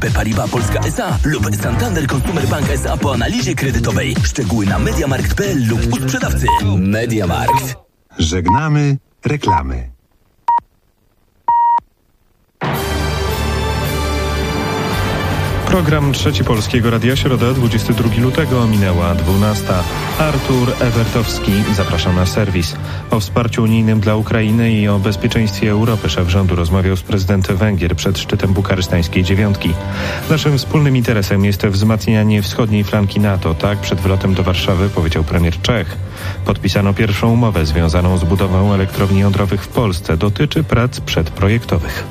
BNP Paribas Polska S.A. lub Santander Consumer Bank S.A. po analizie kredytowej. Szczegóły na mediamarkt.pl lub u sprzedawcy. Mediamarkt. Żegnamy reklamy. Program Trzeci Polskiego Radia, środa, 22 lutego, minęła 12. Artur Ewertowski, zapraszam na serwis. O wsparciu unijnym dla Ukrainy i o bezpieczeństwie Europy szef rządu rozmawiał z prezydentem Węgier przed szczytem bukaresztańskiej dziewiątki. Naszym wspólnym interesem jest wzmacnianie wschodniej flanki NATO, tak przed wlotem do Warszawy powiedział premier Czech. Podpisano pierwszą umowę związaną z budową elektrowni jądrowych w Polsce. Dotyczy prac przedprojektowych.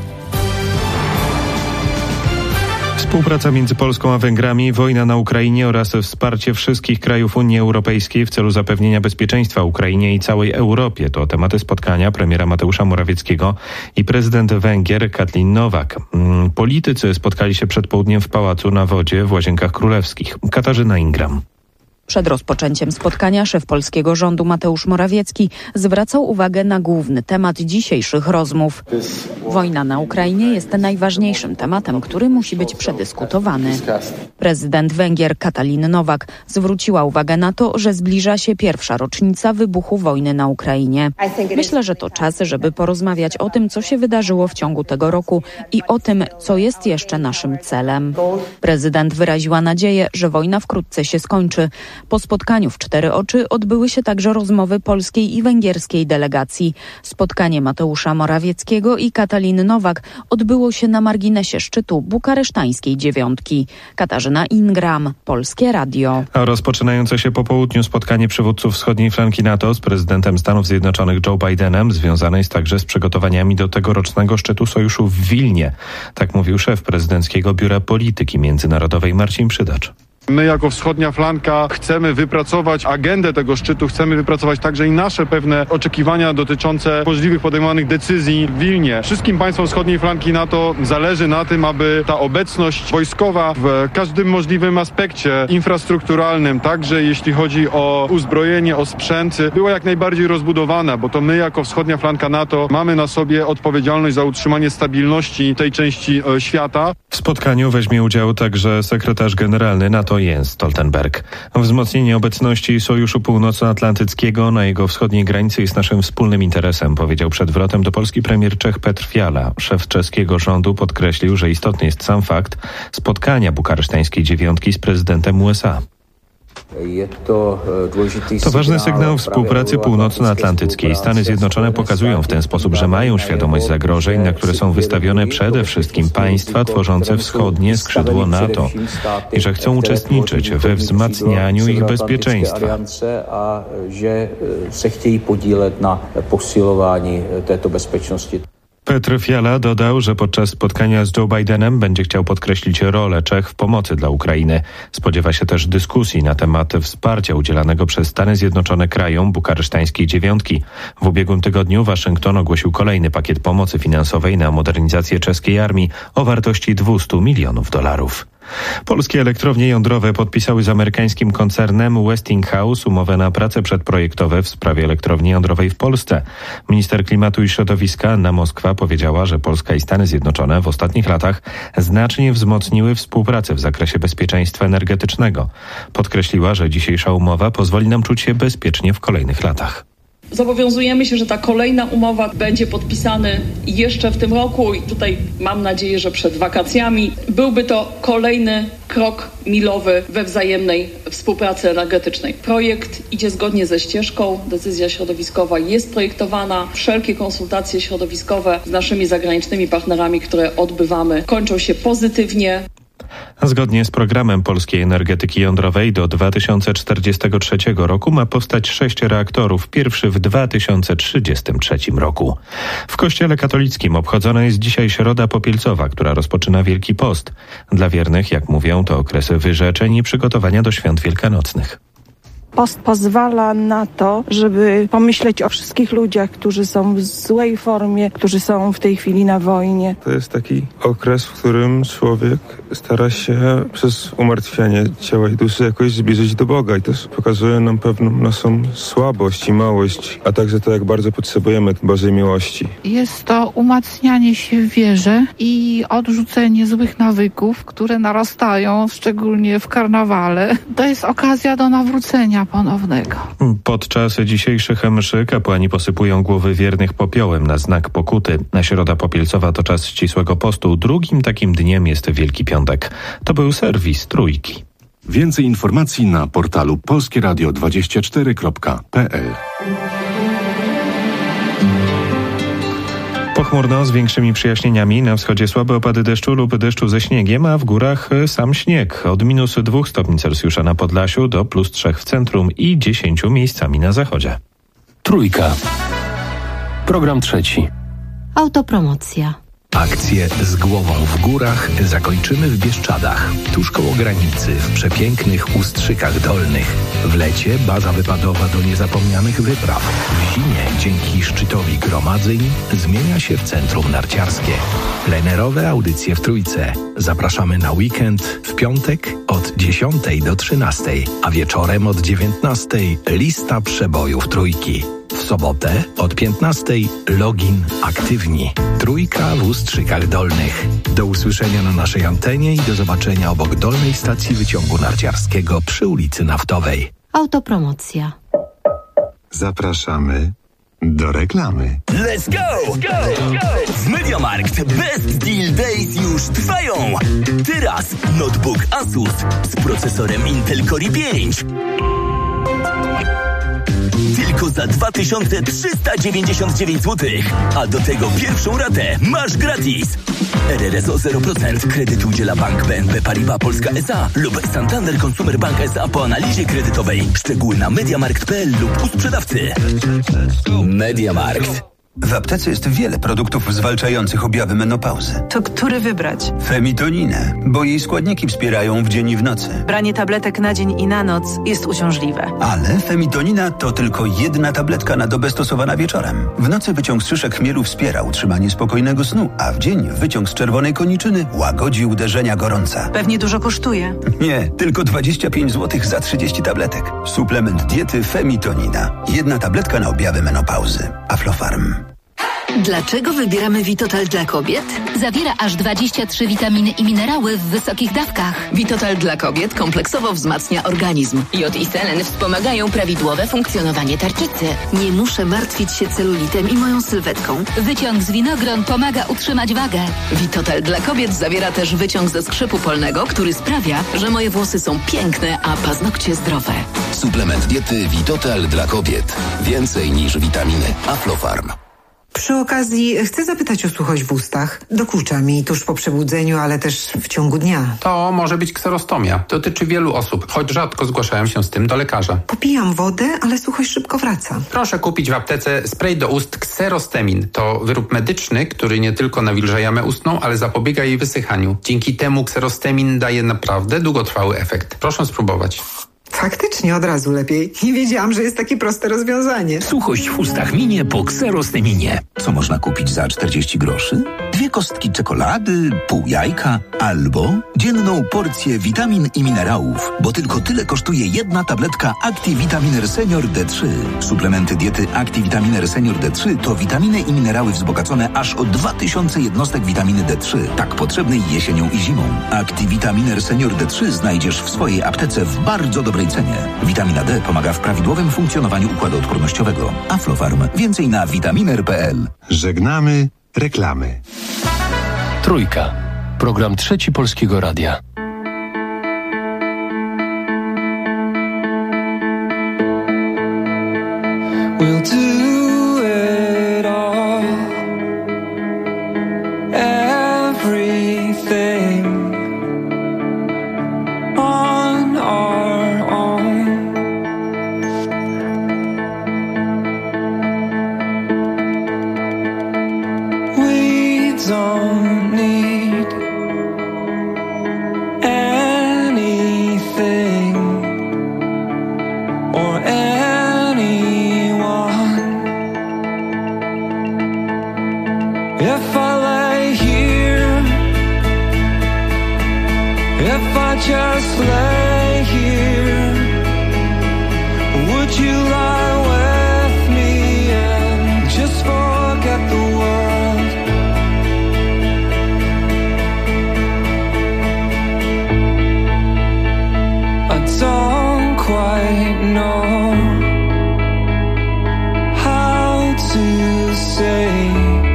Współpraca między Polską a Węgrami, wojna na Ukrainie oraz wsparcie wszystkich krajów Unii Europejskiej w celu zapewnienia bezpieczeństwa Ukrainie i całej Europie to tematy spotkania premiera Mateusza Morawieckiego i prezydent Węgier Katalin Nowak. Politycy spotkali się przed południem w Pałacu na Wodzie w Łazienkach Królewskich. Katarzyna Ingram. Przed rozpoczęciem spotkania szef polskiego rządu Mateusz Morawiecki zwracał uwagę na główny temat dzisiejszych rozmów. Wojna na Ukrainie jest najważniejszym tematem, który musi być przedyskutowany. Prezydent Węgier Katalin Nowak zwróciła uwagę na to, że zbliża się pierwsza rocznica wybuchu wojny na Ukrainie. Myślę, że to czas, żeby porozmawiać o tym, co się wydarzyło w ciągu tego roku i o tym, co jest jeszcze naszym celem. Prezydent wyraziła nadzieję, że wojna wkrótce się skończy. Po spotkaniu w cztery oczy odbyły się także rozmowy polskiej i węgierskiej delegacji. Spotkanie Mateusza Morawieckiego i Katalin Nowak odbyło się na marginesie szczytu bukaresztańskiej dziewiątki. Katarzyna Ingram, Polskie Radio. A rozpoczynające się po południu spotkanie przywódców wschodniej flanki NATO z prezydentem Stanów Zjednoczonych Joe Bidenem związane jest także z przygotowaniami do tegorocznego szczytu sojuszu w Wilnie. Tak mówił szef prezydenckiego Biura Polityki Międzynarodowej Marcin Przydacz. My jako wschodnia flanka chcemy wypracować agendę tego szczytu, chcemy wypracować także i nasze pewne oczekiwania dotyczące możliwych podejmowanych decyzji w Wilnie. Wszystkim państwom wschodniej flanki NATO zależy na tym, aby ta obecność wojskowa w każdym możliwym aspekcie infrastrukturalnym, także jeśli chodzi o uzbrojenie, o sprzęt, była jak najbardziej rozbudowana, bo to my jako wschodnia flanka NATO mamy na sobie odpowiedzialność za utrzymanie stabilności tej części świata. W spotkaniu weźmie udział także sekretarz generalny NATO Jens Stoltenberg. Wzmocnienie obecności Sojuszu Północnoatlantyckiego na jego wschodniej granicy jest naszym wspólnym interesem, powiedział przed wlotem do Polski premier Czech Petr Fiala. Szef czeskiego rządu podkreślił, że istotny jest sam fakt spotkania bukaresztańskiej dziewiątki z prezydentem USA. To ważny sygnał współpracy północnoatlantyckiej. Stany Zjednoczone pokazują w ten sposób, że mają świadomość zagrożeń, na które są wystawione przede wszystkim państwa tworzące wschodnie skrzydło NATO i że chcą uczestniczyć we wzmacnianiu ich bezpieczeństwa. Petr Fiala dodał, że podczas spotkania z Joe Bidenem będzie chciał podkreślić rolę Czech w pomocy dla Ukrainy. Spodziewa się też dyskusji na temat wsparcia udzielanego przez Stany Zjednoczone krajom bukaresztańskiej dziewiątki. W ubiegłym tygodniu Waszyngton ogłosił kolejny pakiet pomocy finansowej na modernizację czeskiej armii o wartości $200 milionów. Polskie elektrownie jądrowe podpisały z amerykańskim koncernem Westinghouse umowę na prace przedprojektowe w sprawie elektrowni jądrowej w Polsce. Minister klimatu i środowiska Anna Moskwa powiedziała, że Polska i Stany Zjednoczone w ostatnich latach znacznie wzmocniły współpracę w zakresie bezpieczeństwa energetycznego. Podkreśliła, że dzisiejsza umowa pozwoli nam czuć się bezpiecznie w kolejnych latach. Zobowiązujemy się, że ta kolejna umowa będzie podpisana jeszcze w tym roku i tutaj mam nadzieję, że przed wakacjami. Byłby to kolejny krok milowy we wzajemnej współpracy energetycznej. Projekt idzie zgodnie ze ścieżką, decyzja środowiskowa jest projektowana. Wszelkie konsultacje środowiskowe z naszymi zagranicznymi partnerami, które odbywamy, kończą się pozytywnie. Zgodnie z programem polskiej energetyki jądrowej do 2043 roku ma powstać 6 reaktorów, pierwszy w 2033 roku. W Kościele katolickim obchodzona jest dzisiaj Środa Popielcowa, która rozpoczyna Wielki Post. Dla wiernych, jak mówią, to okres wyrzeczeń i przygotowania do świąt wielkanocnych. Post pozwala na to, żeby pomyśleć o wszystkich ludziach, którzy są w złej formie, którzy są w tej chwili na wojnie. To jest taki okres, w którym człowiek stara się przez umartwianie ciała i duszy jakoś zbliżyć do Boga i też pokazuje nam pewną naszą słabość i małość, a także to, jak bardzo potrzebujemy Bożej miłości. Jest to umacnianie się w wierze i odrzucenie złych nawyków, które narastają, szczególnie w karnawale. To jest okazja do nawrócenia ponownego. Podczas dzisiejszych mszy kapłani posypują głowy wiernych popiołem na znak pokuty. Środa Popielcowa to czas ścisłego postu. Drugim takim dniem jest Wielki Piątek. To był serwis Trójki. Więcej informacji na portalu polskieradio24.pl. Pochmurno z większymi przyjaśnieniami. Na wschodzie słabe opady deszczu lub deszczu ze śniegiem, a w górach sam śnieg. Od -2 stopni Celsjusza na Podlasiu do +3 w centrum i 10 miejscami na zachodzie. Trójka. Program trzeci. Autopromocja. Akcję Z głową w górach zakończymy w Bieszczadach, tuż koło granicy, w przepięknych Ustrzykach Dolnych. W lecie baza wypadowa do niezapomnianych wypraw. W zimie dzięki szczytowi gromadzeń zmienia się w centrum narciarskie. Plenerowe audycje w Trójce. Zapraszamy na weekend w piątek od 10 do 13, a wieczorem od 19 lista przebojów Trójki. W sobotę od 15 login aktywni. Trójka w Ustrzykach Dolnych. Do usłyszenia na naszej antenie i do zobaczenia obok dolnej stacji wyciągu narciarskiego przy ulicy Naftowej. Autopromocja. Zapraszamy do reklamy. Let's go! W MediaMarkt Best Deal Days już trwają. Teraz notebook Asus z procesorem Intel Core i5. Tylko za 2399 zł. A do tego pierwszą ratę masz gratis. RRSO 0%. Kredyt udziela Bank BNP Paribas Polska S.A. lub Santander Consumer Bank S.A. po analizie kredytowej. Szczegóły na mediamarkt.pl lub u sprzedawcy. MediaMarkt. W aptece jest wiele produktów zwalczających objawy menopauzy. To który wybrać? Femitoninę, bo jej składniki wspierają w dzień i w nocy. Branie tabletek na dzień i na noc jest uciążliwe. Ale femitonina to tylko jedna tabletka na dobę stosowana wieczorem. W nocy wyciąg z szyszek chmielu wspiera utrzymanie spokojnego snu, a w dzień wyciąg z czerwonej koniczyny łagodzi uderzenia gorąca. Pewnie dużo kosztuje. Nie, tylko 25 zł za 30 tabletek. Suplement diety Femitonina. Jedna tabletka na objawy menopauzy. Aflofarm. Dlaczego wybieramy Vitotal dla kobiet? Zawiera aż 23 witaminy i minerały w wysokich dawkach. Vitotal dla kobiet kompleksowo wzmacnia organizm. Jod i selen wspomagają prawidłowe funkcjonowanie tarczycy. Nie muszę martwić się celulitem i moją sylwetką. Wyciąg z winogron pomaga utrzymać wagę. Vitotal dla kobiet zawiera też wyciąg ze skrzypu polnego, który sprawia, że moje włosy są piękne, a paznokcie zdrowe. Suplement diety Vitotal dla kobiet. Więcej niż witaminy. Aflofarm. Przy okazji chcę zapytać o suchość w ustach. Dokucza mi tuż po przebudzeniu, ale też w ciągu dnia. To może być kserostomia. Dotyczy wielu osób, choć rzadko zgłaszają się z tym do lekarza. Popijam wodę, ale suchość szybko wraca. Proszę kupić w aptece spray do ust Xerostemin. To wyrób medyczny, który nie tylko nawilża jamę ustną, ale zapobiega jej wysychaniu. Dzięki temu Xerostemin daje naprawdę długotrwały efekt. Proszę spróbować. Faktycznie od razu lepiej. Nie wiedziałam, że jest takie proste rozwiązanie. Suchość w ustach minie po Xerosteminie. Co można kupić za 40 groszy? 2 kostki czekolady, pół jajka albo dzienną porcję witamin i minerałów, bo tylko tyle kosztuje jedna tabletka ActiVitaminer Senior D3. Suplementy diety ActiVitaminer Senior D3 to witaminy i minerały wzbogacone aż o 2000 jednostek witaminy D3, tak potrzebnej jesienią i zimą. ActiVitaminer Senior D3 znajdziesz w swojej aptece w bardzo dobrej cenie. Witamina D pomaga w prawidłowym funkcjonowaniu układu odpornościowego. Aflofarm. Więcej na vitaminer.pl. Żegnamy reklamy. Trójka. Program trzeci Polskiego Radia. We'll do it all. Everything on our own. We don't need anything or If I just lay here, would you lie with me and just forget the world? I don't quite know how to say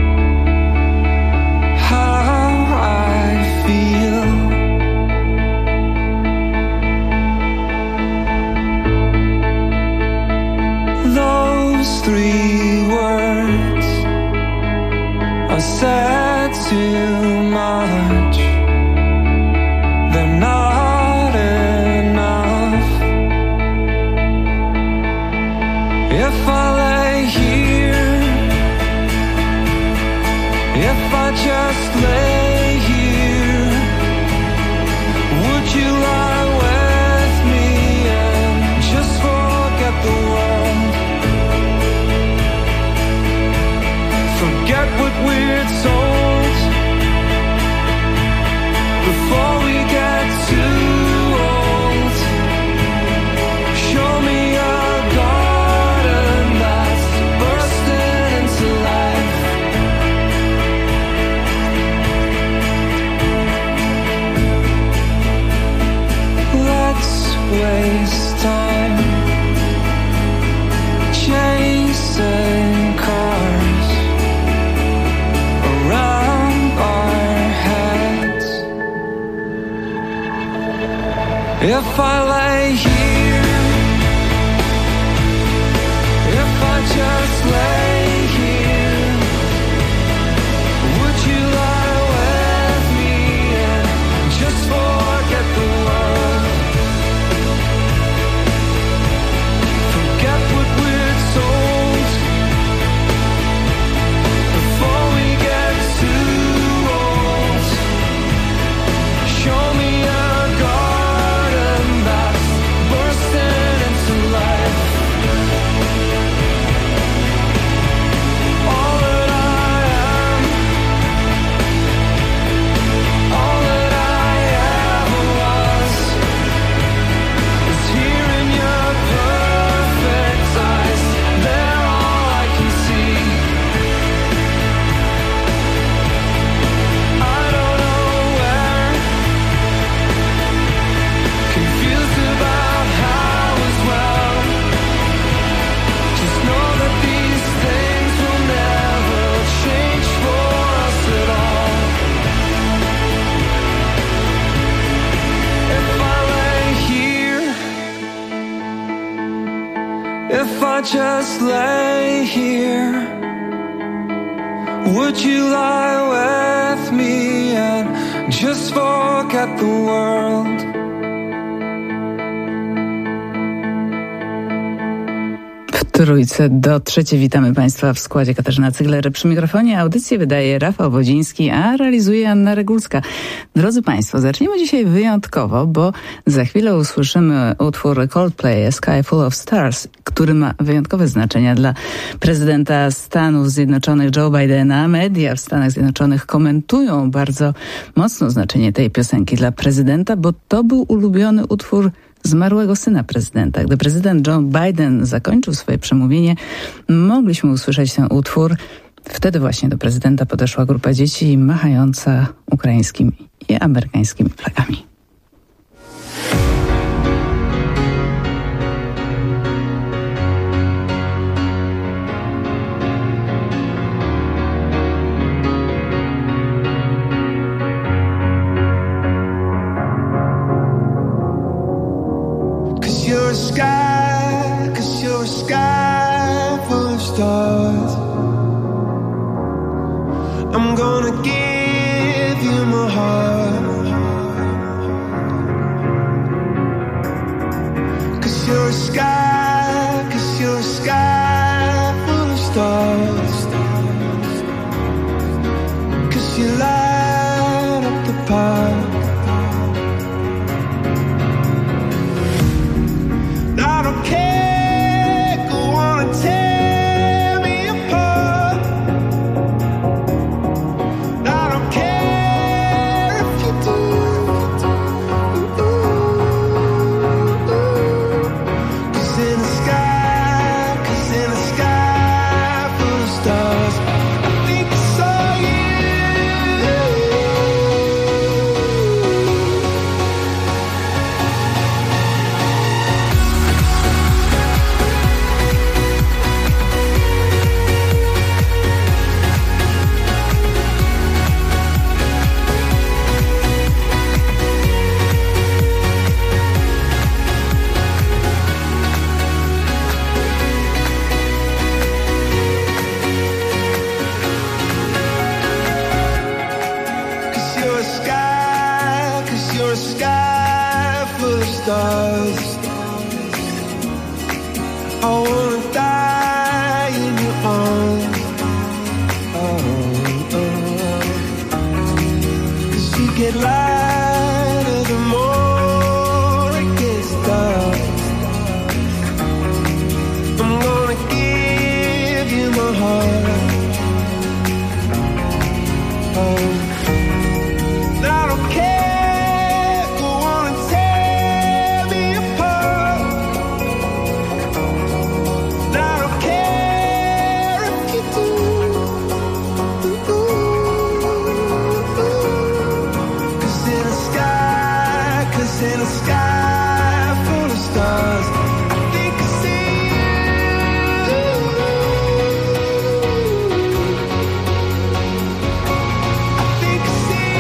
said too much, they're not enough. If I lay here, if I just lay here, would you lie with me and just forget the world? Forget what we're told before we get too old. Show me a garden that's bursting into life. Let's waste time chasing cars around our heads. If I lay here, if I just lay here, would you lie with me and just forget the world? Forget what we're told before we get too old. Show me a garden that's bursting into life. All that I am, all that I ever was, is here in your perfect eyes. They're all I can see. I don't know where, confused about how as well. Just know that these things will never change for us at all. If I lay here, if I just lay here, would you lie with me and just forget the world? Trójce do trzeciej witamy Państwa w składzie. Katarzyna Cygler przy mikrofonie. Audycję wydaje Rafał Wodziński, a realizuje Anna Regulska. Drodzy Państwo, zaczniemy dzisiaj wyjątkowo, bo za chwilę usłyszymy utwór Coldplay A Sky Full of Stars, który ma wyjątkowe znaczenie dla prezydenta Stanów Zjednoczonych Joe Bidena. Media w Stanach Zjednoczonych komentują bardzo mocno znaczenie tej piosenki dla prezydenta, bo to był ulubiony utwór zmarłego syna prezydenta. Gdy prezydent Joe Biden zakończył swoje przemówienie, mogliśmy usłyszeć ten utwór. Wtedy właśnie do prezydenta podeszła grupa dzieci machająca ukraińskimi i amerykańskimi flagami. Cause you're a sky full of stars. I'm gonna give you my heart. Cause you're a sky full of stars. Cause you light up the park. I don't care, go on and tear me apart. I You're a sky full of stars. I wanna die in your arms. Cause you get lighter the more it gets dark. I'm gonna give you my heart. I don't care, go on and tear me apart. I don't care if you do. Cause in a sky full of stars, I think I see you. I think I see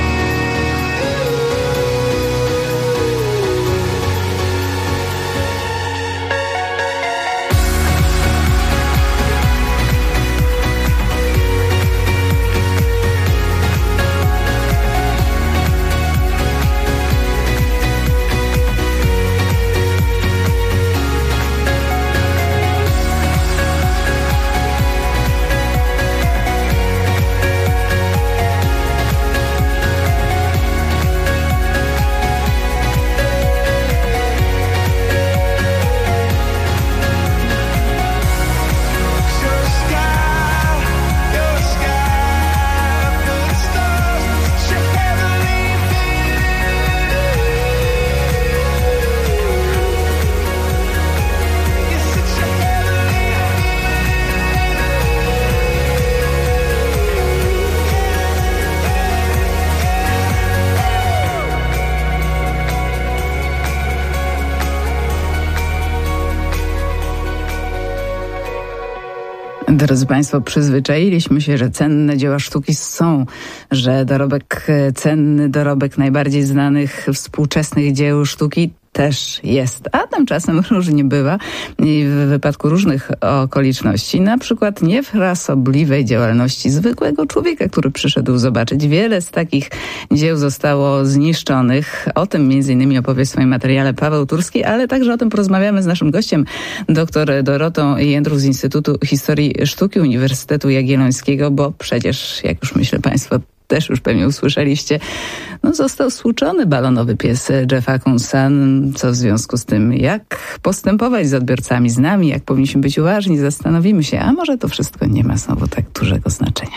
Drodzy Państwo, przyzwyczailiśmy się, że cenne dzieła sztuki są, że cenny dorobek najbardziej znanych współczesnych dzieł sztuki też jest, a tymczasem różnie bywa i w wypadku różnych okoliczności, na przykład niefrasobliwej działalności zwykłego człowieka, który przyszedł zobaczyć. Wiele z takich dzieł zostało zniszczonych. O tym m.in. opowie w swoim materiale Paweł Turski, ale także o tym porozmawiamy z naszym gościem, dr Dorotą Jędruch z Instytutu Historii Sztuki Uniwersytetu Jagiellońskiego, bo przecież, jak już myślę Państwo też już pewnie usłyszeliście, został stłuczony balonowy pies Jeffa Koonsa. Co w związku z tym, jak postępować z odbiorcami, z nami, jak powinniśmy być uważni, zastanowimy się, a może to wszystko nie ma znowu tak dużego znaczenia.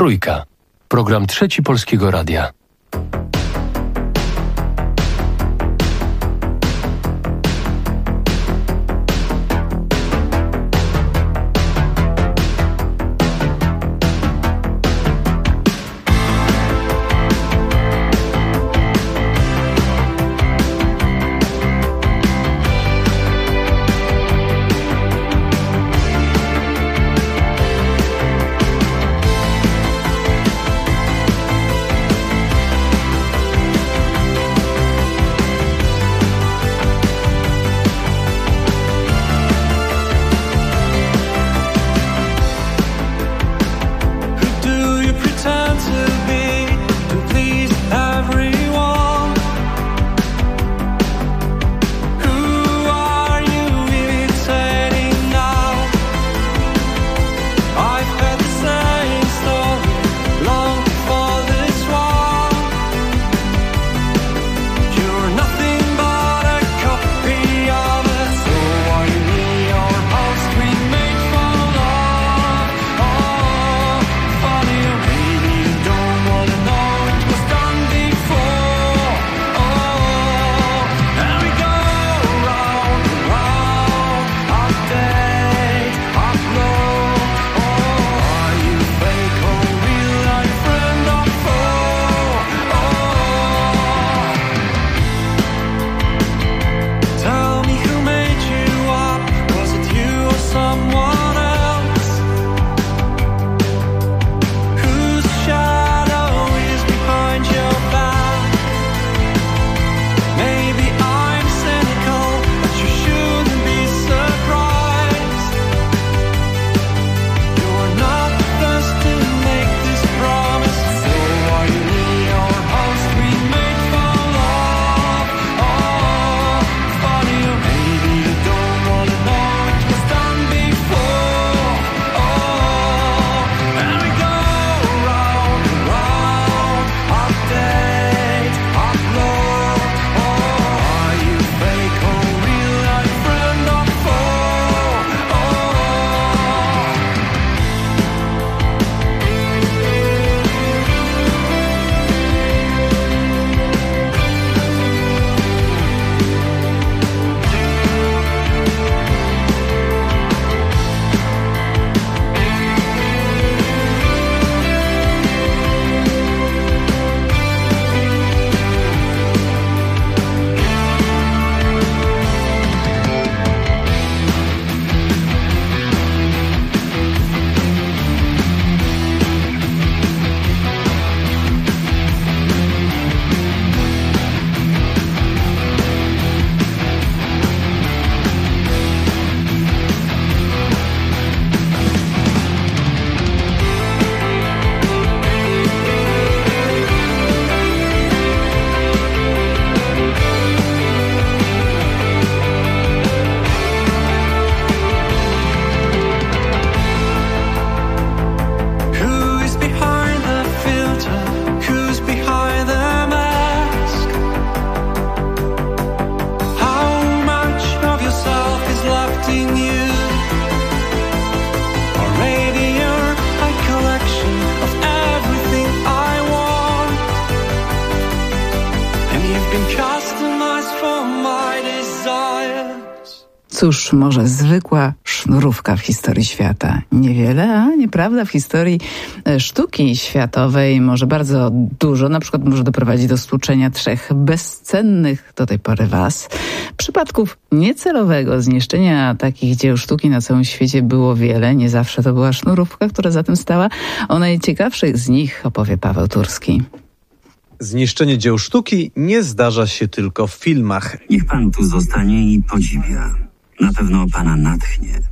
Trójka. Program Trzeci Polskiego Radia. Cóż, może zwykła sznurówka w historii świata. Niewiele, a nieprawda, w historii sztuki światowej może bardzo dużo. Na przykład może doprowadzić do stłuczenia 3 bezcennych do tej pory was. Przypadków niecelowego zniszczenia takich dzieł sztuki na całym świecie było wiele. Nie zawsze to była sznurówka, która za tym stała. O najciekawszych z nich opowie Paweł Turski. Zniszczenie dzieł sztuki nie zdarza się tylko w filmach. Niech pan tu zostanie i podziwia. Na pewno pana natchnie.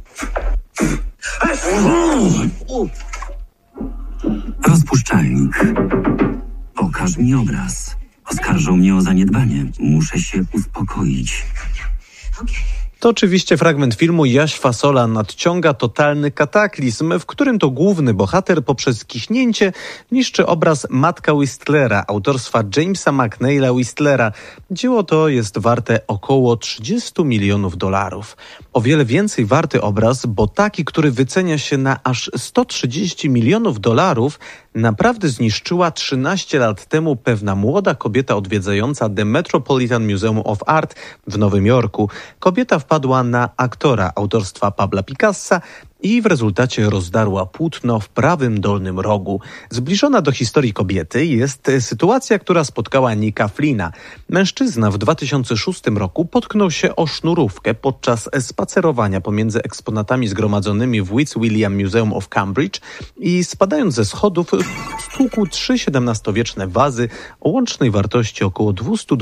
Rozpuszczalnik. Pokaż mi obraz. Oskarżą mnie o zaniedbanie. Muszę się uspokoić. To oczywiście fragment filmu Jaś Fasola nadciąga totalny kataklizm, w którym to główny bohater poprzez kichnięcie niszczy obraz Matka Whistlera autorstwa Jamesa McNeila Whistlera. Dzieło to jest warte około $30 milionów. O wiele więcej warty obraz, bo taki, który wycenia się na aż $130 milionów, naprawdę zniszczyła 13 lat temu pewna młoda kobieta odwiedzająca The Metropolitan Museum of Art w Nowym Jorku. Kobieta wpadła na aktora autorstwa Pabla Picassa i w rezultacie rozdarła płótno w prawym dolnym rogu. Zbliżona do historii kobiety jest sytuacja, która spotkała Nicka Flynna. Mężczyzna w 2006 roku potknął się o sznurówkę podczas spacerowania pomiędzy eksponatami zgromadzonymi w Fitzwilliam Museum of Cambridge i spadając ze schodów stłukł 3 XVII-wieczne wazy o łącznej wartości około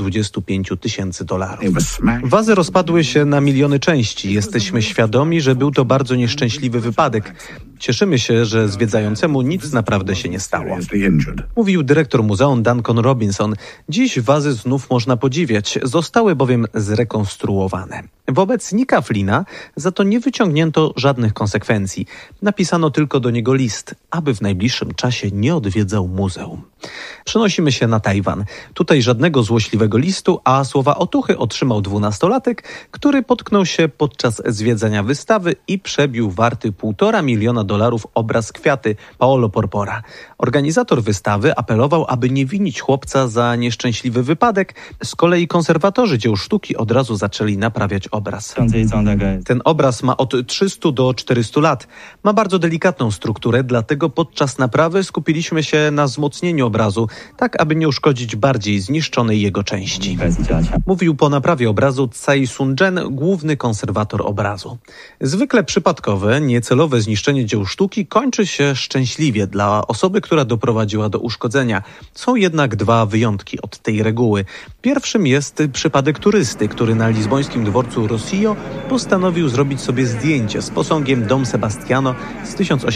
$225 000. Wazy rozpadły się na miliony części. Jesteśmy świadomi, że był to bardzo nieszczęśliwy wypadek. Cieszymy się, że zwiedzającemu nic naprawdę się nie stało. Mówił dyrektor muzeum Duncan Robinson. Dziś wazy znów można podziwiać, zostały bowiem zrekonstruowane. Wobec Nicka Flynna za to nie wyciągnięto żadnych konsekwencji. Napisano tylko do niego list, aby w najbliższym czasie nie odwiedzał muzeum. Przenosimy się na Tajwan. Tutaj żadnego złośliwego listu, a słowa otuchy otrzymał 12-latek, który potknął się podczas zwiedzania wystawy i przebił warty $1,5 miliona obraz Kwiaty Paolo Porpora. Organizator wystawy apelował, aby nie winić chłopca za nieszczęśliwy wypadek. Z kolei konserwatorzy dzieł sztuki od razu zaczęli naprawiać obraz. Ten obraz ma od 300 do 400 lat. Ma bardzo delikatną strukturę, dlatego podczas naprawy skupiliśmy się na wzmocnieniu obrazu, tak aby nie uszkodzić bardziej zniszczonej jego części. Mówił po naprawie obrazu Tsai Sun-jen, główny konserwator obrazu. Zwykle przypadkowe, niecelowe zniszczenie dzieł sztuki kończy się szczęśliwie dla osoby, która doprowadziła do uszkodzenia. Są jednak dwa wyjątki od tej reguły. Pierwszym jest przypadek turysty, który na lizbońskim dworcu Rossio postanowił zrobić sobie zdjęcie z posągiem Dom Sebastiano z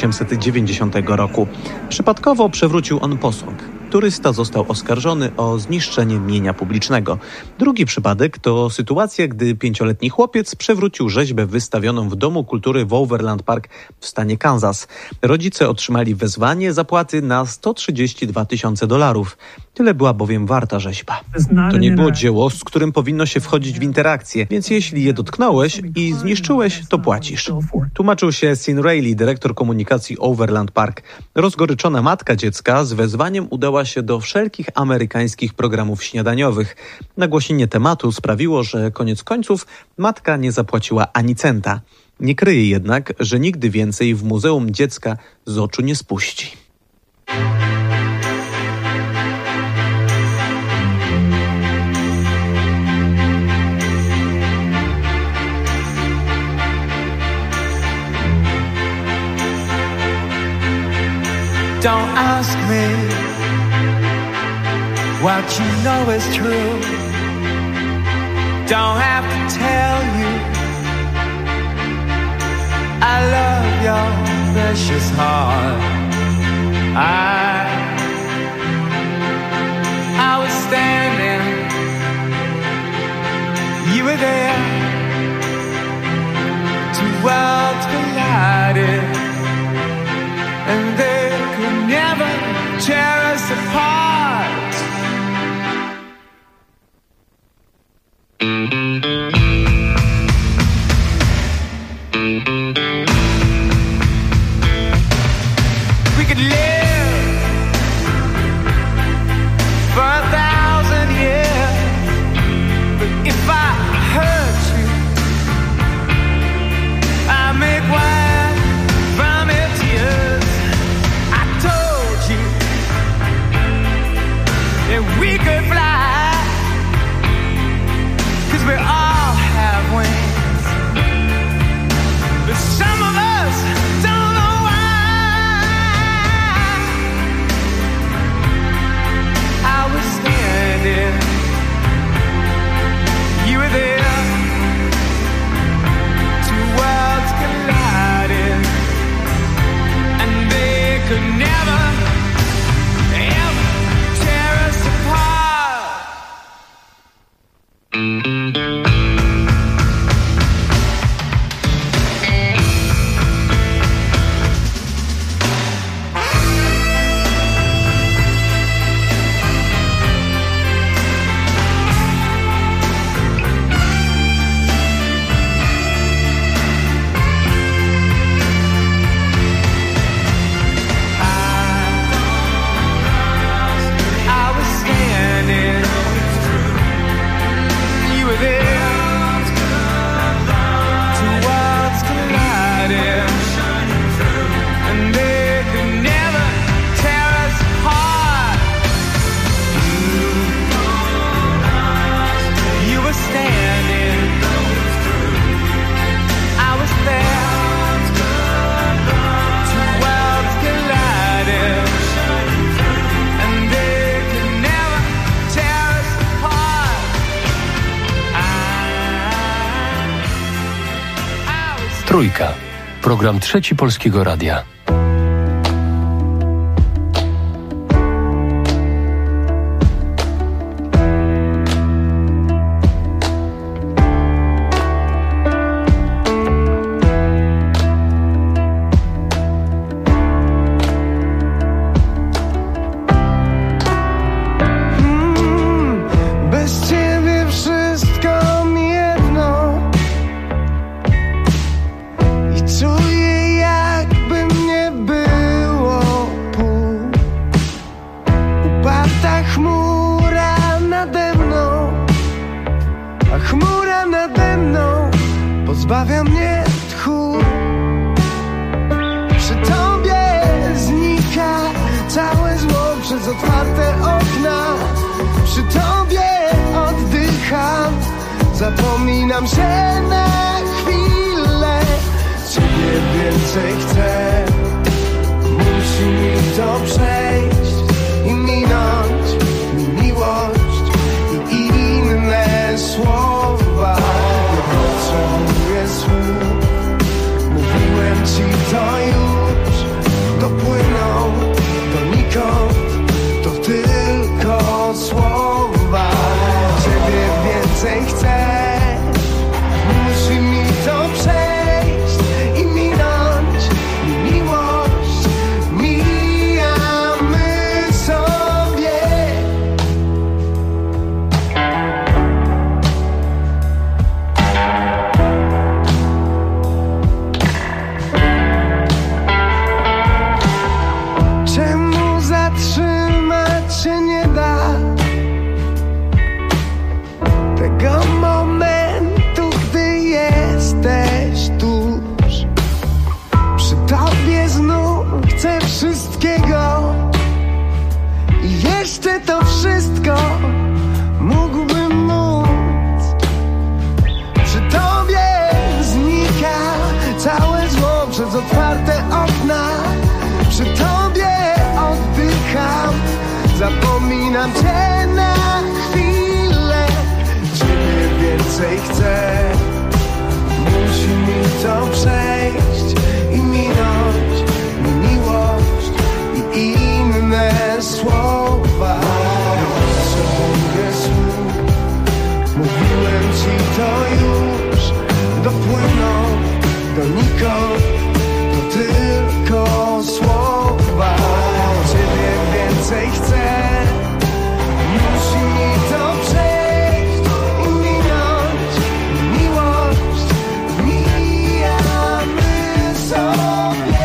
1890 roku. Przypadkowo przewrócił on posąg. Turysta został oskarżony o zniszczenie mienia publicznego. Drugi przypadek to sytuacja, gdy 5-letni chłopiec przewrócił rzeźbę wystawioną w Domu Kultury w Overland Park w stanie Kansas. Rodzice otrzymali wezwanie zapłaty na $132 000. Tyle była bowiem warta rzeźba. To nie było dzieło, z którym powinno się wchodzić w interakcję, więc jeśli je dotknąłeś i zniszczyłeś, to płacisz. Tłumaczył się Sean Rayleigh, dyrektor komunikacji Overland Park. Rozgoryczona matka dziecka z wezwaniem udała się do wszelkich amerykańskich programów śniadaniowych. Nagłośnienie tematu sprawiło, że koniec końców matka nie zapłaciła ani centa. Nie kryje jednak, że nigdy więcej w muzeum dziecka z oczu nie spuści. Don't ask me what you know is true. Don't have to tell you I love your precious heart. I was standing, you were there. Two worlds collided, and they could never tear us apart. We could live for 1,000 years, but if I hurt you, I make wine from your tears. I told you that we could fly, 'cause we all have wings, but some of us don't know why. I was standing, you were there. Two worlds collided, and they could never, ever tear us apart. Trójka. Program Trzeci Polskiego Radia. Bez ciebie wszystko mi jedno i czuję, jakby mnie było pół. Uparta chmura nade mną, a chmura nade mną pozbawia mnie tchu. Przy tobie znika całe zło przez otwarte okna. Przy tobie oddycham, zapominam się na chwilę. Ciebie więcej chcę, musi mi to przejść i minąć mi miłość i inne słowa. Nie potrzebuję słów, mówiłem ci to już, dopłyną donikąd, to tylko słowa. Ciebie więcej chcę, musi mi to przejść i minąć mi miłość. Mijamy sobie. Czemu zatrzymać się nie da tego momentu, gdy jesteś tuż? Przy tobie znów chcę wszystkiego i jeszcze to wszystko mógłbym móc. Przy tobie znika całe zło przez otwarte okna. Przy tobie oddycham, zapominam cię na chwilę. Ciebie więcej chcę, musi mi to przejść i minąć mi miłość i inne słowa. Nie potrzebuję słów, mówiłem ci to już, dopłyną donikąd, to tylko słowa. Ciebie więcej chcę, musi mi to przejść i minąć miłość. Mijamy sobie.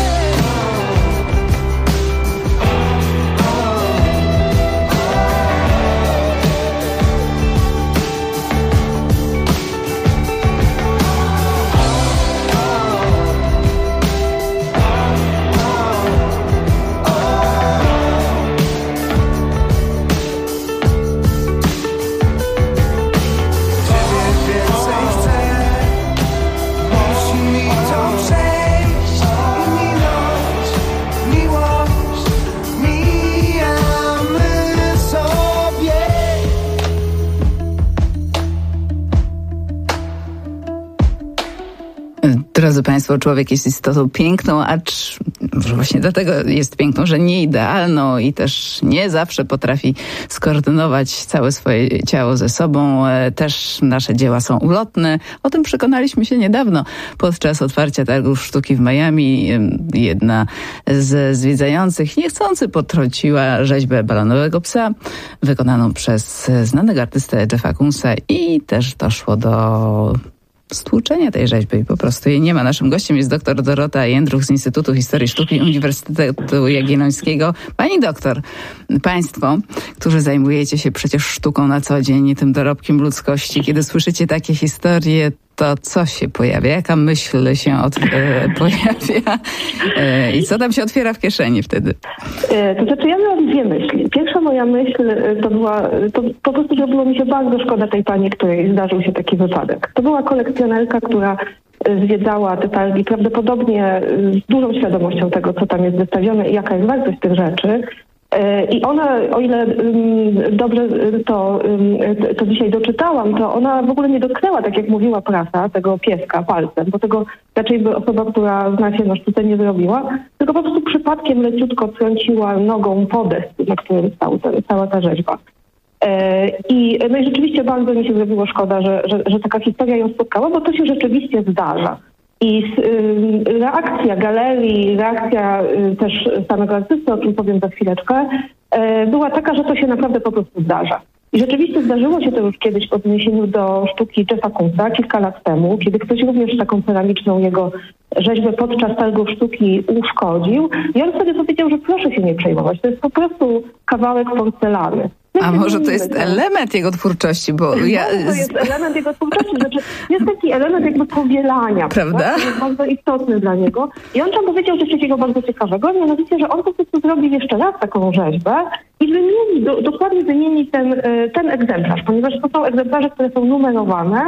Drodzy Państwo, człowiek jest istotą piękną, acz może właśnie dlatego jest piękną, że nie idealną i też nie zawsze potrafi skoordynować całe swoje ciało ze sobą. Też nasze dzieła są ulotne. O tym przekonaliśmy się niedawno podczas otwarcia targów sztuki w Miami. Jedna z zwiedzających niechcący potrąciła rzeźbę balonowego psa wykonaną przez znanego artystę Jeffa Koonsa i też doszło do stłuczenia tej rzeźby i po prostu jej nie ma. Naszym gościem jest dr Dorota Jędruch z Instytutu Historii Sztuki Uniwersytetu Jagiellońskiego. Pani doktor, państwo, którzy zajmujecie się przecież sztuką na co dzień, tym dorobkiem ludzkości, kiedy słyszycie takie historie, to co się pojawia? Jaka myśl się pojawia? I co tam się otwiera w kieszeni wtedy? To znaczy ja miałam dwie myśli. Pierwsza moja myśl to była, to po prostu zrobiło mi się bardzo szkoda tej pani, której zdarzył się taki wypadek. To była kolekcjonerka, która zwiedzała te targi prawdopodobnie z dużą świadomością tego, co tam jest wystawione i jaka jest wartość tych rzeczy. I ona, o ile dobrze to dzisiaj doczytałam, to ona w ogóle nie dotknęła, tak jak mówiła prasa, tego pieska palcem, bo tego raczej by osoba, która zna się na sztuce, nie zrobiła, tylko po prostu przypadkiem leciutko trąciła nogą podest, na którym stała ta rzeźba. I rzeczywiście bardzo mi się zrobiło szkoda, że taka historia ją spotkała, bo to się rzeczywiście zdarza. I reakcja galerii, reakcja też samego artysty, o czym powiem za chwileczkę, była taka, że to się naprawdę po prostu zdarza. I rzeczywiście zdarzyło się to już kiedyś w odniesieniu do sztuki Jeffa Koonsa kilka lat temu, kiedy ktoś również taką ceramiczną jego rzeźbę podczas targów sztuki uszkodził. I on wtedy powiedział, że proszę się nie przejmować, to jest po prostu kawałek porcelany. A może to jest element jego twórczości, bo to jest element jego twórczości, znaczy jest taki element jakby powielania, prawda? To jest bardzo istotny dla niego. I on tam powiedział coś takiego bardzo ciekawego, mianowicie, że on po prostu zrobi jeszcze raz taką rzeźbę i dokładnie wymieni ten egzemplarz, ponieważ to są egzemplarze, które są numerowane.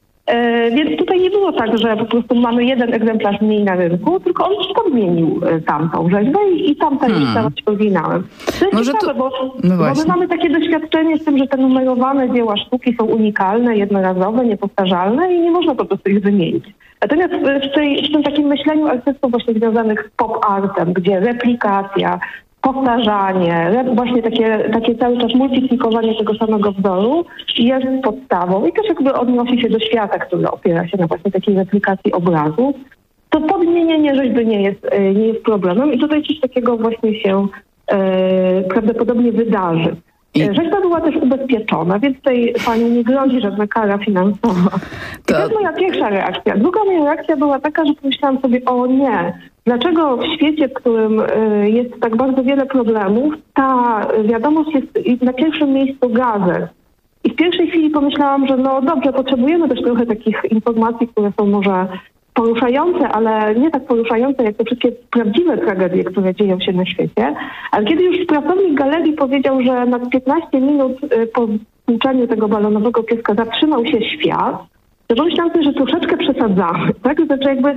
Więc tutaj nie było tak, że po prostu mamy jeden egzemplarz mniej na rynku, tylko on podmienił tamtą rzeźbę i tamta już stała się oryginałem. To jest ciekawe, bo my mamy takie doświadczenie z tym, że te numerowane dzieła sztuki są unikalne, jednorazowe, niepowtarzalne i nie można po prostu ich wymienić. Natomiast w tym takim myśleniu artystów właśnie związanych z pop artem, gdzie replikacja, powtarzanie, właśnie takie cały czas multiplikowanie tego samego wzoru jest podstawą i też jakby odnosi się do świata, który opiera się na właśnie takiej replikacji obrazu. To podmienienie rzeźby nie jest problemem i tutaj coś takiego właśnie się prawdopodobnie wydarzy. Rzeźba była też ubezpieczona, więc tej pani nie grozi żadna kara finansowa. I to jest moja pierwsza reakcja. Druga moja reakcja była taka, że pomyślałam sobie, o nie, dlaczego w świecie, w którym jest tak bardzo wiele problemów, ta wiadomość jest na pierwszym miejscu gazet. I w pierwszej chwili pomyślałam, że no dobrze, potrzebujemy też trochę takich informacji, które są może poruszające, ale nie tak poruszające jak te wszystkie prawdziwe tragedie, które dzieją się na świecie. Ale kiedy już pracownik galerii powiedział, że na 15 minut po tłuczeniu tego balonowego pieska zatrzymał się świat, to pomyślałam sobie, że troszeczkę przesadzamy. Tak? Znaczy jakby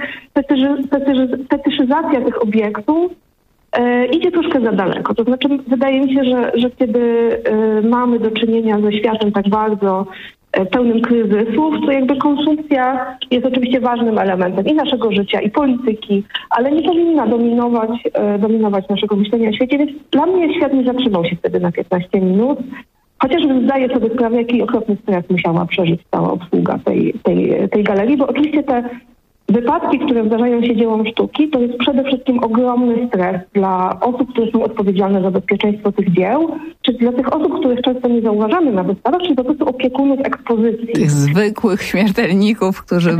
fetyszyzacja tych obiektów idzie troszkę za daleko. To znaczy wydaje mi się, że kiedy mamy do czynienia ze światem tak bardzo pełnym kryzysów, to jakby konsumpcja jest oczywiście ważnym elementem i naszego życia, i polityki, ale nie powinna dominować naszego myślenia o świecie, więc dla mnie świat nie zatrzymał się wtedy na 15 minut, chociażbym zdaję sobie sprawę, jaki okropny stres musiała przeżyć cała obsługa tej galerii, bo oczywiście te wypadki, które zdarzają się dziełom sztuki, to jest przede wszystkim ogromny stres dla osób, które są odpowiedzialne za bezpieczeństwo tych dzieł, czy dla tych osób, których często nie zauważamy na wystawach, czy po prostu opiekunów ekspozycji. Tych zwykłych śmiertelników, którzy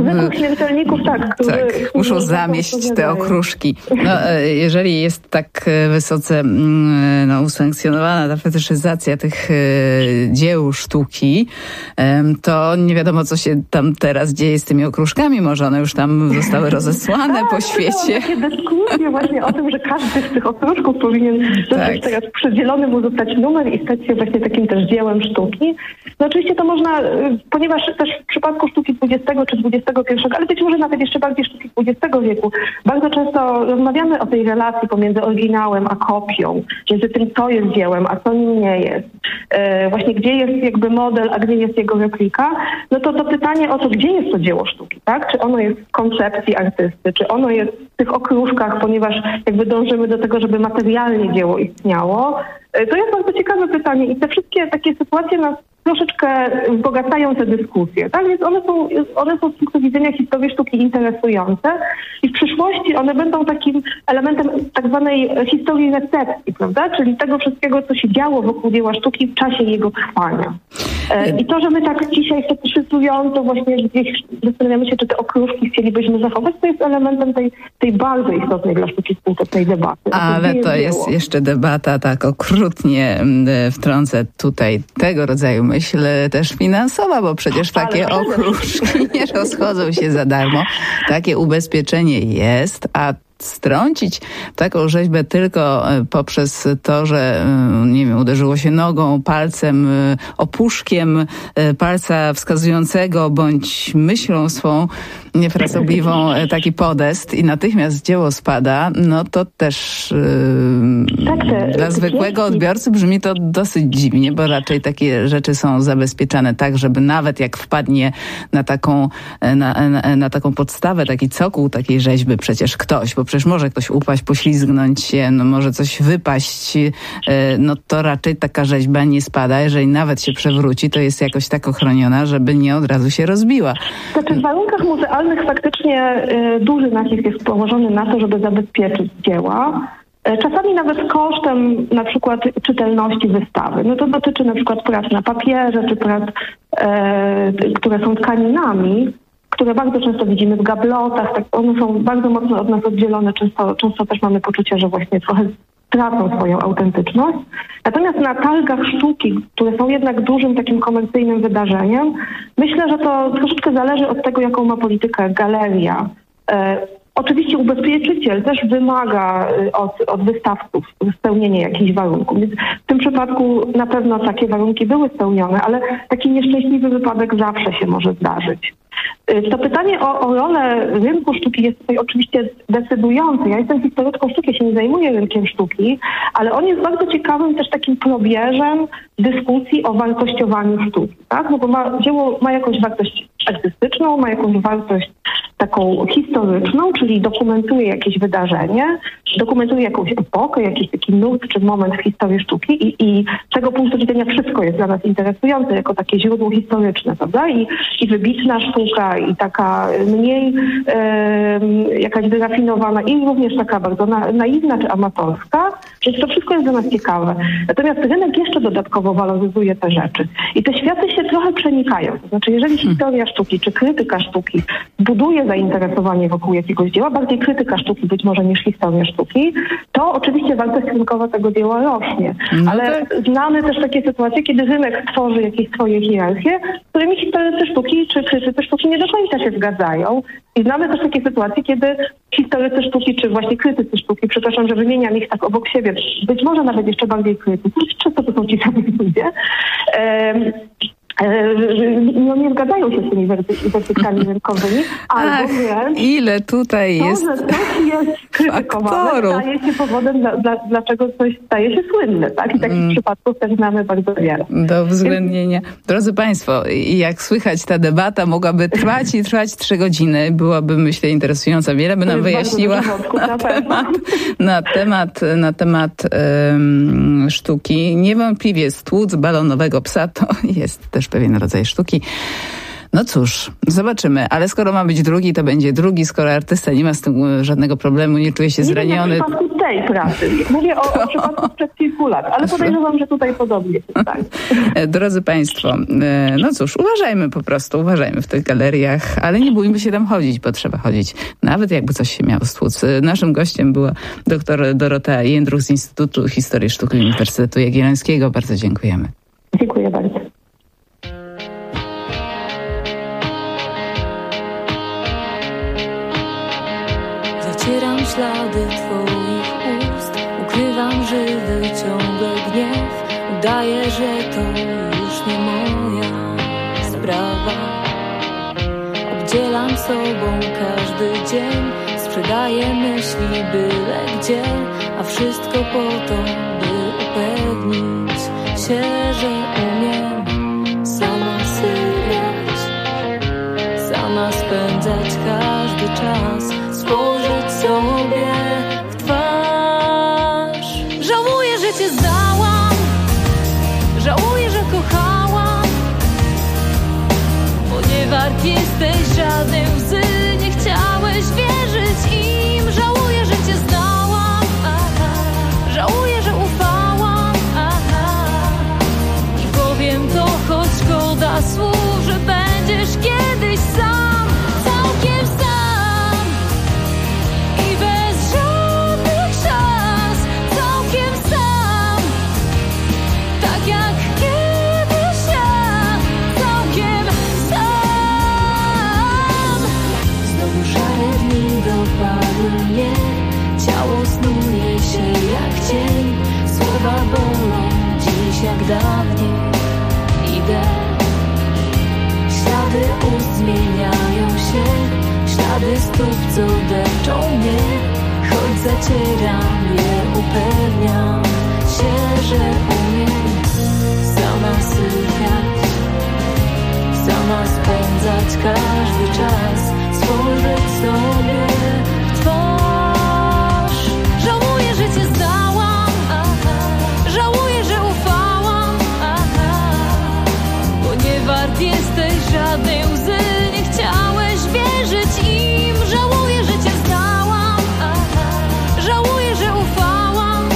muszą zamieść te okruszki. No, jeżeli jest tak wysoce usankcjonowana ta fetyszyzacja tych dzieł sztuki, to nie wiadomo, co się tam teraz dzieje z tymi okruszkami. Może one już tam zostały rozesłane po świecie. Takie dyskusje właśnie o tym, że każdy z tych okruszków powinien zostać teraz przydzielony mu zostać numer i stać się właśnie takim też dziełem sztuki. No oczywiście to można, ponieważ też w przypadku sztuki XX czy XXI, ale być może nawet jeszcze bardziej sztuki XX wieku, bardzo często rozmawiamy o tej relacji pomiędzy oryginałem a kopią, między tym, co jest dziełem, a co nim nie jest. Właśnie gdzie jest jakby model, a gdzie jest jego replika. No to pytanie o to, gdzie jest to dzieło sztuki, tak? Czy ono jest w koncepcji artysty, czy ono jest w tych okruszkach, ponieważ jakby dążymy do tego, żeby materialnie dzieło istniało. To jest bardzo ciekawe pytanie i te wszystkie takie sytuacje nas troszeczkę wzbogacają te dyskusje, tak? Więc one są z punktu widzenia historii sztuki interesujące i w przyszłości one będą takim elementem tak zwanej historii recepcji, prawda? Czyli tego wszystkiego, co się działo wokół dzieła sztuki w czasie jego trwania. I to, że my tak dzisiaj fetyszyzująco właśnie gdzieś zastanawiamy się, czy te okruszki chcielibyśmy zachować, to jest elementem tej bardzo istotnej dla sztuki współczesnej debaty. Ale to jest jeszcze debata, tak okrutnie wtrącę tutaj tego rodzaju myśl też finansowa, bo przecież takie okruszki nie rozchodzą się za darmo. Takie ubezpieczenie jest, a strącić taką rzeźbę tylko poprzez to, że nie wiem, uderzyło się nogą, palcem, opuszkiem palca wskazującego bądź myślą swą niefrasobliwą taki podest i natychmiast dzieło spada, no to też dla zwykłego odbiorcy brzmi to dosyć dziwnie, bo raczej takie rzeczy są zabezpieczane tak, żeby nawet jak wpadnie na taką podstawę, taki cokół takiej rzeźby przecież ktoś, bo przecież może ktoś upaść, poślizgnąć się, no może coś wypaść, no to raczej taka rzeźba nie spada. Jeżeli nawet się przewróci, to jest jakoś tak ochroniona, żeby nie od razu się rozbiła. Znaczy w warunkach muzealnych faktycznie duży nacisk jest położony na to, żeby zabezpieczyć dzieła. Czasami nawet kosztem na przykład czytelności wystawy. No to dotyczy na przykład prac na papierze, czy prac, które są tkaninami, które bardzo często widzimy w gablotach. Tak, one są bardzo mocno od nas oddzielone. Często też mamy poczucie, że właśnie trochę tracą swoją autentyczność. Natomiast na targach sztuki, które są jednak dużym takim komercyjnym wydarzeniem, myślę, że to troszeczkę zależy od tego, jaką ma politykę galeria. Oczywiście ubezpieczyciel też wymaga od wystawców spełnienia jakichś warunków. Więc w tym przypadku na pewno takie warunki były spełnione, ale taki nieszczęśliwy wypadek zawsze się może zdarzyć. To pytanie o rolę rynku sztuki jest tutaj oczywiście decydujące. Ja jestem historyczką sztuki, ja się nie zajmuję rynkiem sztuki, ale on jest bardzo ciekawym też takim probierzem dyskusji o wartościowaniu sztuki. Tak? No bo dzieło ma jakąś wartość artystyczną, ma jakąś wartość taką historyczną, czyli dokumentuje jakieś wydarzenie, dokumentuje jakąś epokę, jakiś taki nurt czy moment w historii sztuki i z tego punktu widzenia wszystko jest dla nas interesujące jako takie źródło historyczne, prawda? I wybitna sztuka, i taka mniej jakaś wyrafinowana, i również taka bardzo naiwna czy amatorska, więc to wszystko jest dla nas ciekawe. Natomiast rynek jeszcze dodatkowo waloryzuje te rzeczy. I te światy się trochę przenikają. To znaczy, jeżeli historia sztuki czy krytyka sztuki buduje zainteresowanie wokół jakiegoś dzieła, bardziej krytyka sztuki być może niż historia sztuki, to oczywiście wartość rynkowa tego dzieła rośnie. Ale znamy też takie sytuacje, kiedy rynek tworzy jakieś swoje hierarchie, z którymi historycy sztuki czy krytycy sztuki nie do końca się zgadzają. I znamy też takie sytuacje, kiedy historycy sztuki, czy właśnie krytycy sztuki, przepraszam, że wymieniam ich tak obok siebie, być może nawet jeszcze bardziej krytycy, często to są ci sami ludzie, no nie zgadzają się z tymi wertykami rynkowymi, albo wręcz ile tutaj jest to, że coś jest krytykowane, staje się powodem, dlaczego coś staje się słynne, tak? I takich przypadków też znamy bardzo wiele. Do uwzględnienia. Drodzy Państwo, jak słychać, ta debata mogłaby trwać i trwać 3 godziny. Byłaby, myślę, interesująca. Wiele by nam wyjaśniła na temat sztuki. Niewątpliwie stłuc balonowego psa to jest też pewien rodzaj sztuki. No cóż, zobaczymy. Ale skoro ma być drugi, to będzie drugi. Skoro artysta nie ma z tym żadnego problemu, nie czuje się zraniony. Nie w przypadku tej pracy. Mówię o przypadku sprzed kilku lat. Ale podejrzewam, że tutaj podobnie. Tak. Drodzy Państwo, no cóż, uważajmy w tych galeriach, ale nie bójmy się tam chodzić, bo trzeba chodzić. Nawet jakby coś się miało stłuc. Naszym gościem była dr Dorota Jędruch z Instytutu Historii Sztuki Uniwersytetu Jagiellońskiego. Bardzo dziękujemy. Dziękuję bardzo. Zacieram ślady twoich ust, ukrywam żywy ciągle gniew. Udaję, że to już nie moja sprawa. Obdzielam sobą każdy dzień, sprzedaję myśli byle gdzie, a wszystko po to, by upewnić się, że umiem sama sypiać, sama spędzać każdy czas, spojrzeć sobie w twarz. Żałuję, że cię zdałam, żałuję, że kochałam, bo nie wart jesteś żadnej łzy, nie chciałeś wierzyć im. Żałuję, że cię zdałam, żałuję, że ufałam, i powiem to, choć szkoda słów, że będziesz kiedyś sam, całkiem sam i bez żadnych szans, całkiem sam, tak jak kiedyś ja, całkiem sam. Znowu szare dni dopadły słowa bolą dziś jak dawniej. Idę, ślady ust zmieniają się, ślady stóp, co depczą mnie. Choć zacieram je, upewniam się, że umiem sama sypiać, sama spędzać każdy czas, spojrzeć sobie w twarz. Żałuję, że cię znałam, żałuję, że ufałam, bo nie wart jesteś żadnej łzy, nie chciałeś wierzyć im. Żałuję, że cię znałam, żałuję, że ufałam,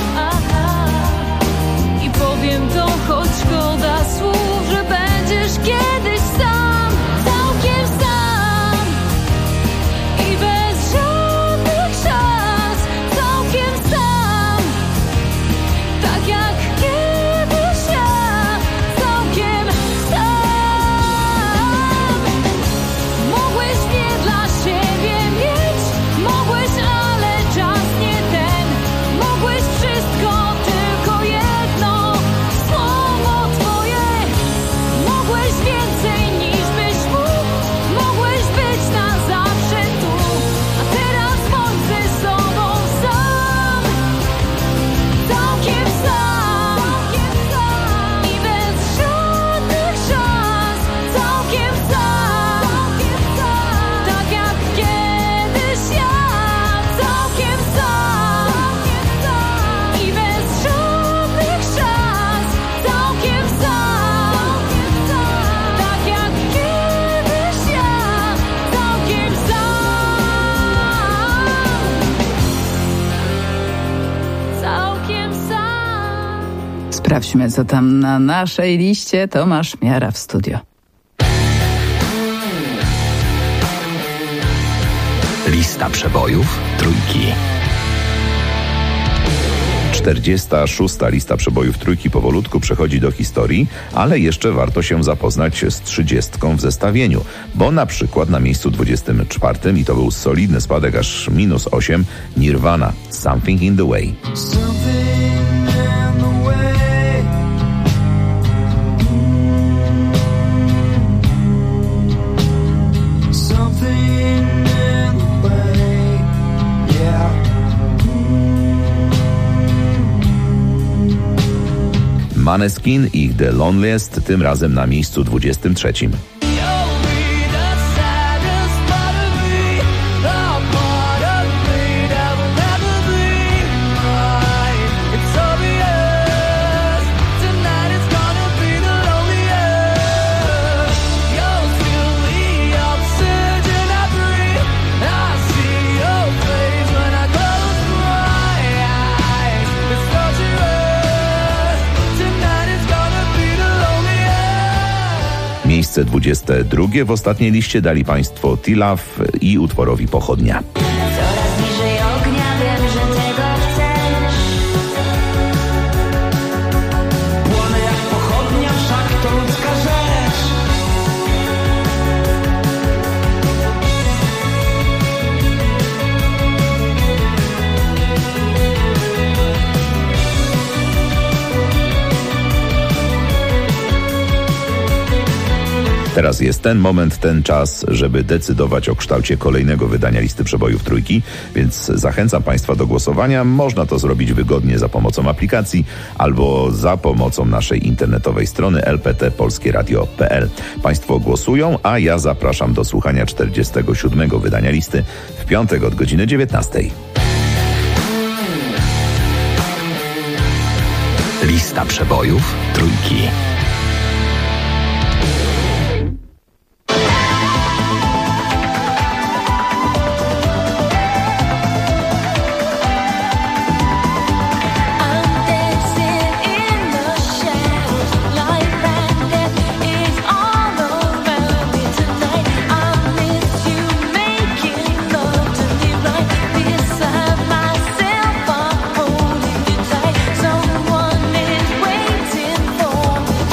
i powiem to, choć szkoda słów, że będziesz kiedyś sam, całkiem sam i bez żadnych szans, całkiem sam, tak jak kiedyś ja, całkiem sam. Mogłeś mnie dla siebie mieć, mogłeś, ale czas nie ten. Mogłeś wszystko, tylko jedno słowo twoje. Mogłeś więcej niż byś mógł, mogłeś być na zawsze tu. A teraz bądź ze sobą sam, całkiem sam i bez żadnych szans, całkiem sam, tak jak kiedyś ja, całkiem sam i bez żadnych szans, całkiem sam, tak jak kiedyś ja, całkiem sam, całkiem sam. Sprawdźmy, co tam na naszej liście. Tomasz Miara w studio. Lista przebojów trójki. 46. lista przebojów trójki powolutku przechodzi do historii, ale jeszcze warto się zapoznać z 30 w zestawieniu, bo na przykład na miejscu 24, i to był solidny spadek aż -8, Nirvana, Something in the Way. Maneskin i The Loneliest, tym razem na miejscu 23. Miejsce 22 w ostatniej liście dali państwo T-Love i utworowi Pochodnia. Coraz bliżej ognia, wiem, że tego chcesz. Płonę jak pochodnia, wszak to ludzka rzecz. Teraz jest ten moment, ten czas, żeby decydować o kształcie kolejnego wydania listy przebojów trójki, więc zachęcam państwa do głosowania. Można to zrobić wygodnie za pomocą aplikacji albo za pomocą naszej internetowej strony lptpolskieradio.pl. Państwo głosują, a ja zapraszam do słuchania 47. wydania listy w piątek od godziny 19. Lista przebojów trójki. Someone is waiting for me.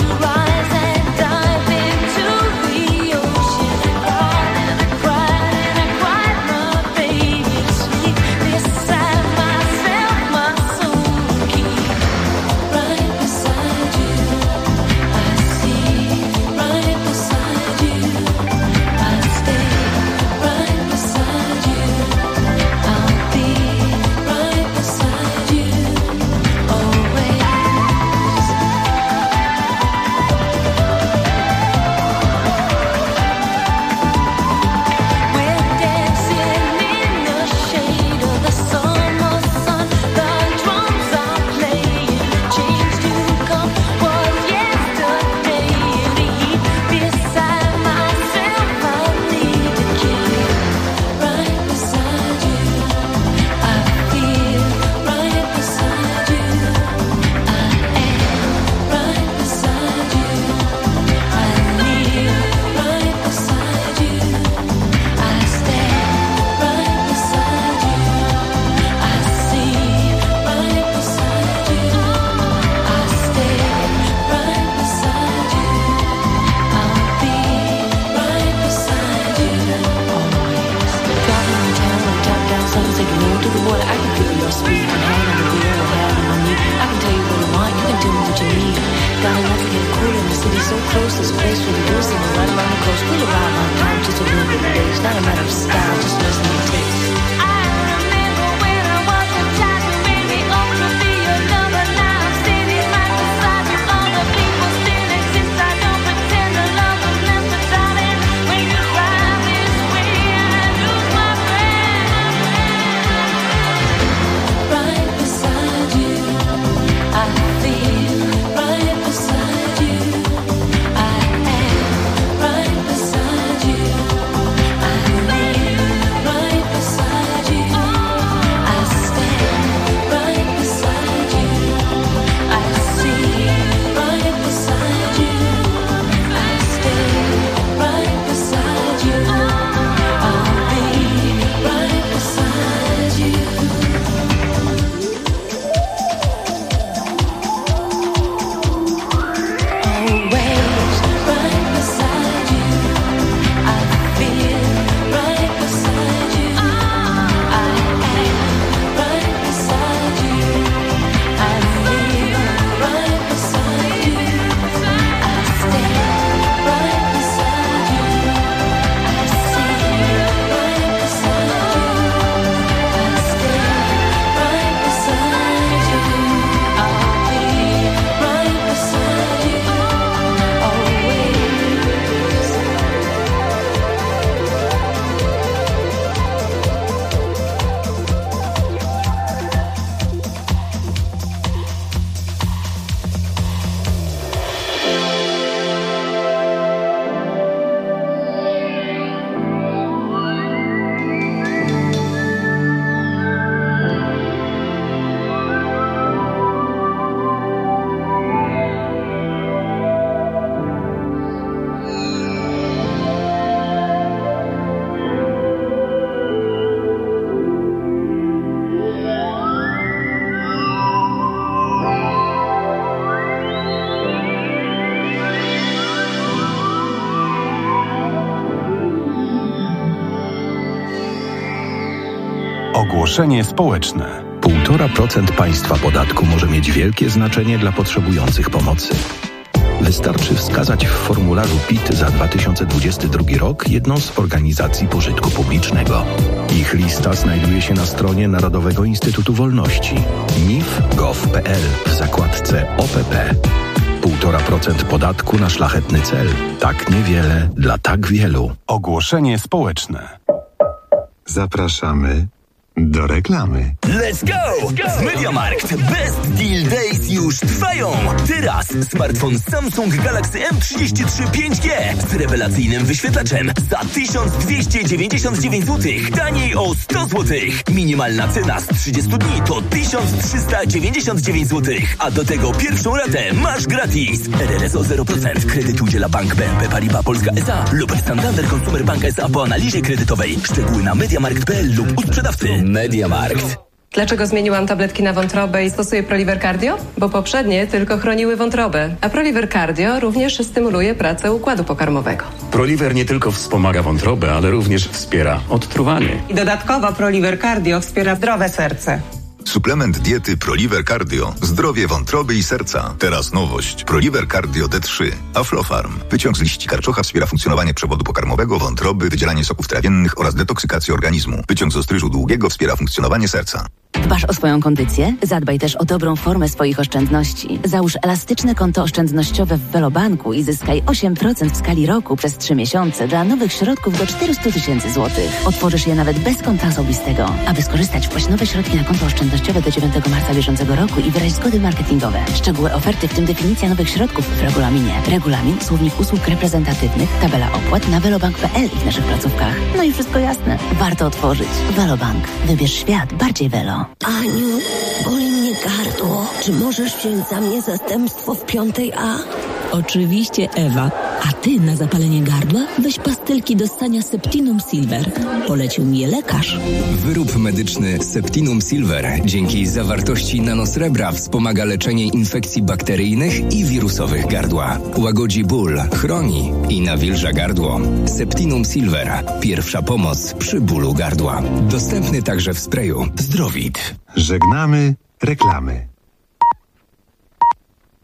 so close, this place will be glistening right along the coast. We'll arrive on time, just a little bit of days. Not a matter of style, just listening to taste. Ogłoszenie społeczne. 1,5% państwa podatku może mieć wielkie znaczenie dla potrzebujących pomocy. Wystarczy wskazać w formularzu PIT za 2022 rok jedną z organizacji pożytku publicznego. Ich lista znajduje się na stronie Narodowego Instytutu Wolności nif.gov.pl w zakładce OPP. 1,5% podatku na szlachetny cel. Tak niewiele dla tak wielu. Ogłoszenie społeczne. Zapraszamy do reklamy. Let's go! Z MediaMarkt Best Deal Days już trwają! Teraz smartfon Samsung Galaxy M33 5G z rewelacyjnym wyświetlaczem za 1299 zł, taniej o 100 zł. Minimalna cena z 30 dni to 1399 zł, a do tego pierwszą ratę masz gratis. RRS o 0%. Kredyt udziela Bank BNP Paribas Polska S.A. lub Santander Consumer Bank S.A. po analizie kredytowej. Szczegóły na mediamarkt.pl lub u sprzedawcy. MediaMarkt. Dlaczego zmieniłam tabletki na wątrobę i stosuję Proliver Cardio? Bo poprzednie tylko chroniły wątrobę, a Proliver Cardio również stymuluje pracę układu pokarmowego. Proliver nie tylko wspomaga wątrobę, ale również wspiera odtruwanie. I dodatkowo Proliver Cardio wspiera zdrowe serce. Suplement diety Proliver Cardio. Zdrowie wątroby i serca. Teraz nowość. Proliver Cardio D3. Aflofarm. Wyciąg z liści karczocha wspiera funkcjonowanie przewodu pokarmowego, wątroby, wydzielanie soków trawiennych oraz detoksykację organizmu. Wyciąg z ostryżu długiego wspiera funkcjonowanie serca. Dbasz o swoją kondycję? Zadbaj też o dobrą formę swoich oszczędności. Załóż elastyczne konto oszczędnościowe w Velobanku i zyskaj 8% w skali roku przez 3 miesiące dla nowych środków do 400 000 złotych. Otworzysz je nawet bez konta osobistego. Aby skorzystać, wpłać nowe środki na konto oszczędnościowe do 9 marca bieżącego roku i wyraź zgody marketingowe. Szczegóły oferty, w tym definicja nowych środków w regulaminie. Regulamin, słownik usług reprezentatywnych, tabela opłat na velobank.pl i w naszych placówkach. No i wszystko jasne. Warto otworzyć. Velobank. Wybierz świat bardziej Velo. Aniu, boli mnie gardło. Czy możesz wziąć za mnie zastępstwo w 5A? Oczywiście, Ewa. A ty na zapalenie gardła weź pastylki do ssania Septinum Silver. Polecił mi je lekarz. Wyrób medyczny Septinum Silver dzięki zawartości nanosrebra wspomaga leczenie infekcji bakteryjnych i wirusowych gardła. Łagodzi ból, chroni i nawilża gardło. Septinum Silver. Pierwsza pomoc przy bólu gardła. Dostępny także w sprayu Zdrowit. Żegnamy reklamy.